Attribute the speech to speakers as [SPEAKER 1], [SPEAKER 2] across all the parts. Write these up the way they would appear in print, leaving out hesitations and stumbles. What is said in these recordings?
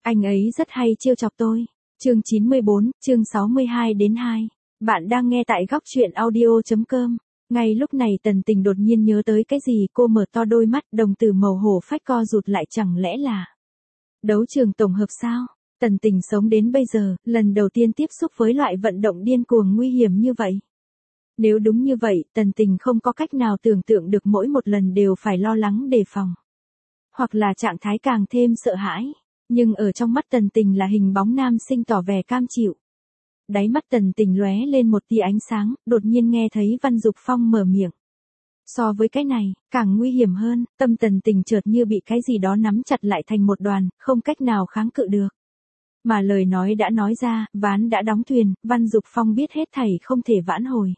[SPEAKER 1] Anh ấy rất hay trêu chọc tôi. Chương 94, chương 62-2. Bạn đang nghe tại góc truyện audio.com. Ngay lúc này Tần Tình đột nhiên nhớ tới cái gì, cô mở to đôi mắt, đồng tử màu hổ phách co rụt lại, chẳng lẽ là đấu trường tổng hợp sao? Tần Tình sống đến bây giờ, lần đầu tiên tiếp xúc với loại vận động điên cuồng nguy hiểm như vậy. Nếu đúng như vậy, Tần Tình không có cách nào tưởng tượng được mỗi một lần đều phải lo lắng đề phòng. Hoặc là trạng thái càng thêm sợ hãi. Nhưng ở trong mắt Tần Tình là hình bóng nam sinh tỏ vẻ cam chịu. Đáy mắt Tần Tình lóe lên một tia ánh sáng, đột nhiên nghe thấy Văn Dục Phong mở miệng. So với cái này, càng nguy hiểm hơn, tâm Tần Tình chợt như bị cái gì đó nắm chặt lại thành một đoàn, không cách nào kháng cự được. Mà lời nói đã nói ra, ván đã đóng thuyền, Văn Dục Phong biết hết thảy không thể vãn hồi.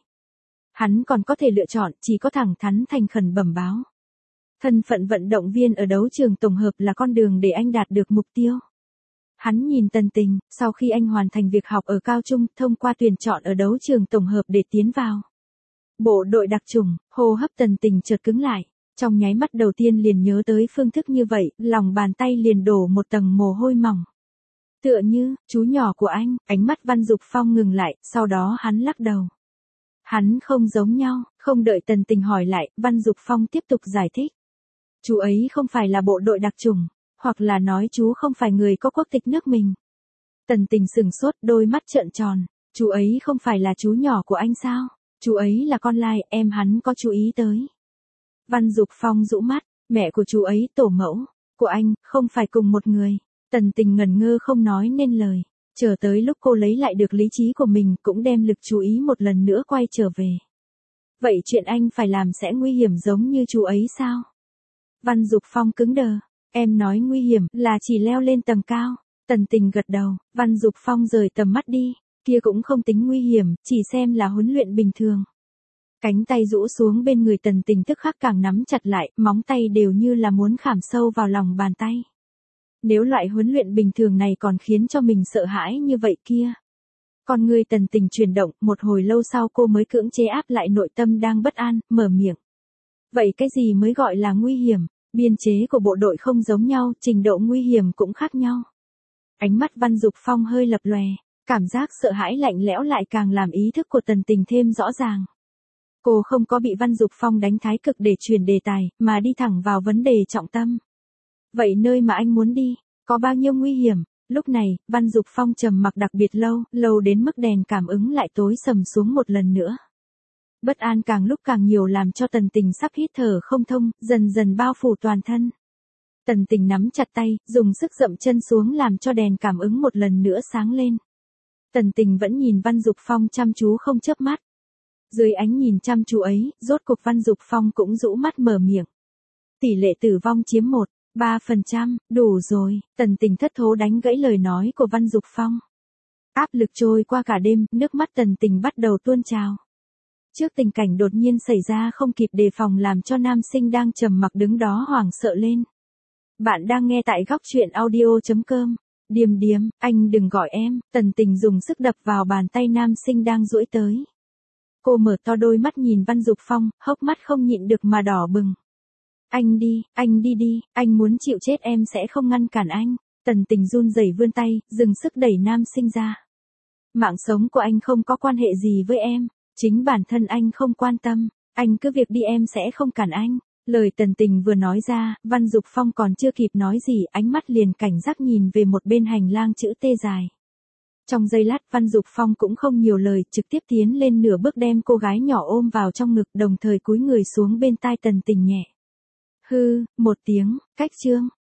[SPEAKER 1] Hắn còn có thể lựa chọn, chỉ có thẳng thắn thành khẩn bẩm báo. Thân phận vận động viên ở đấu trường tổng hợp là con đường để anh đạt được mục tiêu. Hắn nhìn Tần Tình, sau khi anh hoàn thành việc học ở cao trung, thông qua tuyển chọn ở đấu trường tổng hợp để tiến vào bộ đội đặc chủng, hô hấp Tần Tình chợt cứng lại. Trong nháy mắt đầu tiên liền nhớ tới phương thức như vậy, lòng bàn tay liền đổ một tầng mồ hôi mỏng. Tựa như, chú nhỏ của anh, ánh mắt Văn Dục Phong ngừng lại, sau đó hắn lắc đầu. Hắn không giống nhau, không đợi Tần Tình hỏi lại, Văn Dục Phong tiếp tục giải thích. Chú ấy không phải là bộ đội đặc chủng, hoặc là nói chú không phải người có quốc tịch nước mình. Tần Tình sửng sốt, đôi mắt trợn tròn. Chú ấy không phải là chú nhỏ của anh sao? Chú ấy là con lai, em hắn có chú ý tới. Văn Dục Phong rũ mắt, mẹ của chú ấy, tổ mẫu của anh, không phải cùng một người. Tần Tình ngẩn ngơ không nói nên lời. Chờ tới lúc cô lấy lại được lý trí của mình, cũng đem lực chú ý một lần nữa quay trở về. Vậy chuyện anh phải làm sẽ nguy hiểm giống như chú ấy sao? Văn Dục Phong cứng đờ. Em nói nguy hiểm là chỉ leo lên tầng cao. Tần Tình gật đầu. Văn Dục Phong rời tầm mắt đi. Kia cũng không tính nguy hiểm, chỉ xem là huấn luyện bình thường. Cánh tay rũ xuống bên người Tần Tình tức khắc càng nắm chặt lại, móng tay đều như là muốn khảm sâu vào lòng bàn tay. Nếu loại huấn luyện bình thường này còn khiến cho mình sợ hãi như vậy kia. Con người Tần Tình chuyển động, một hồi lâu sau cô mới cưỡng chế áp lại nội tâm đang bất an, mở miệng. Vậy cái gì mới gọi là nguy hiểm? Biên chế của bộ đội không giống nhau, trình độ nguy hiểm cũng khác nhau. Ánh mắt Văn Dục Phong hơi lập lòe, cảm giác sợ hãi lạnh lẽo lại càng làm ý thức của Tần Tình thêm rõ ràng. Cô không có bị Văn Dục Phong đánh thái cực để chuyển đề tài, mà đi thẳng vào vấn đề trọng tâm. Vậy nơi mà anh muốn đi, có bao nhiêu nguy hiểm? Lúc này, Văn Dục Phong trầm mặc đặc biệt lâu, lâu đến mức đèn cảm ứng lại tối sầm xuống một lần nữa. Bất an càng lúc càng nhiều làm cho Tần Tình sắp hít thở không thông, dần dần bao phủ toàn thân. Tần Tình nắm chặt tay, dùng sức dậm chân xuống làm cho đèn cảm ứng một lần nữa sáng lên. Tần Tình vẫn nhìn Văn Dục Phong chăm chú không chớp mắt. Dưới ánh nhìn chăm chú ấy, rốt cuộc Văn Dục Phong cũng rũ mắt mở miệng. Tỷ lệ tử vong chiếm 3%, đủ rồi. Tần Tình thất thố đánh gãy lời nói của Văn Dục Phong. Áp lực trôi qua cả đêm, nước mắt Tần Tình bắt đầu tuôn trào. Trước tình cảnh đột nhiên xảy ra không kịp đề phòng làm cho nam sinh đang trầm mặc đứng đó hoảng sợ lên. Bạn đang nghe tại góc truyện audio.com. Điềm điềm, anh đừng gọi em. Tần Tình dùng sức đập vào bàn tay nam sinh đang duỗi tới. Cô mở to đôi mắt nhìn Văn Dục Phong, hốc mắt không nhịn được mà đỏ bừng. Anh đi đi, anh muốn chịu chết em sẽ không ngăn cản anh. Tần Tình run rẩy vươn tay, dừng sức đẩy nam sinh ra. Mạng sống của anh không có quan hệ gì với em. Chính bản thân anh không quan tâm, anh cứ việc đi em sẽ không cản anh. Lời Tần Tình vừa nói ra, Văn Dục Phong còn chưa kịp nói gì, ánh mắt liền cảnh giác nhìn về một bên hành lang chữ T dài. Trong giây lát Văn Dục Phong cũng không nhiều lời, trực tiếp tiến lên nửa bước đem cô gái nhỏ ôm vào trong ngực, đồng thời cúi người xuống bên tai Tần Tình nhẹ. Hư, một tiếng, cách chương.